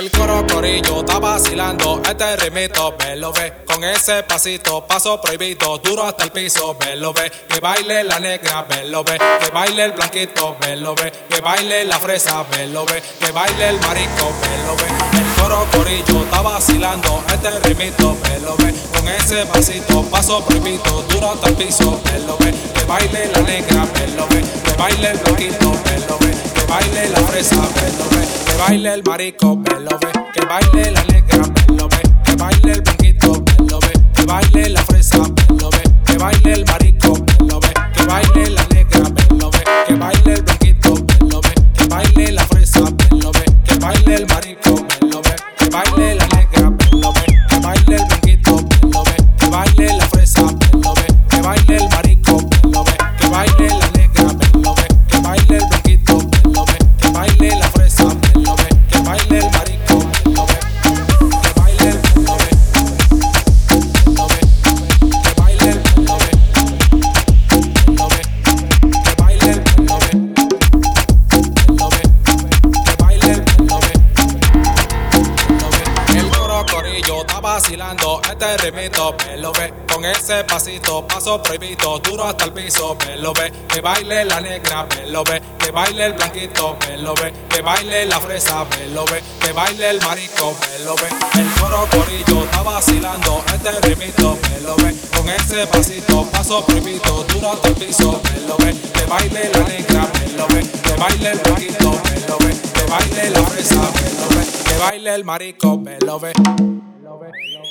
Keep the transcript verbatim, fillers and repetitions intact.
El coro corillo está vacilando, este ritmito, velo ve. Con ese pasito, paso prohibido, duro hasta el piso, velo ve. Que baile la negra, velo ve. Que baile el blanquito, velo ve. Que baile la fresa, velo ve. Que baile el marico, velo ve. El coro corillo está vacilando, este ritmito, velo ve. Con ese pasito, paso prohibido, duro hasta el piso, velo ve. Que baile la negra, velo ve. Que baile el blanquito, velo ve. Que baile la fresa, velo ve. Que baile el marico, velo ve. Que baile la negra, velo ve. Que baile el blanquito, velo ve. Que baile la fresa, velo ve. Que baile el marico, velo ve. Que baile la negra, velo ve. Que baile el blanquito, velo ve. Que baile la fresa, velo ve. Que baile el marico, velo ve. Que baile la negra, velo ve. Que baile el blanquito, velo ve. Que baile la fresa, velo ve. Que baile el marico, velo ve. Que baile la negra, velo ve. Que baile el blanquito, velo ve. Que baile la fresa, velo ve. Que baile el marico, velo ve. Que baile el velo ve. Velo ve. Que baile el velo ve. Velo ve. Que baile el velo ve. Velo ve. Que baile el velo ve. Velo ve. El coro corillo está vacilando, este ritmito, velo ve. Con ese pasito, paso prohibido, duro hasta el piso, velo ve. Que baile la negra, velo ve. Que baile el blanquito, velo ve. Que baile la fresa, velo ve. Que baile el marico, velo ve. El coro corillo está vacilando, este ritmito, velo ve. Con ese pasito, paso prohibido, duro hasta el piso, velo ve. Que baile la negra, velo ve. Que baile el blanquito, velo ve. Que baile la fresa, velo ve. Que baile el marico, velo ve. Velo ve.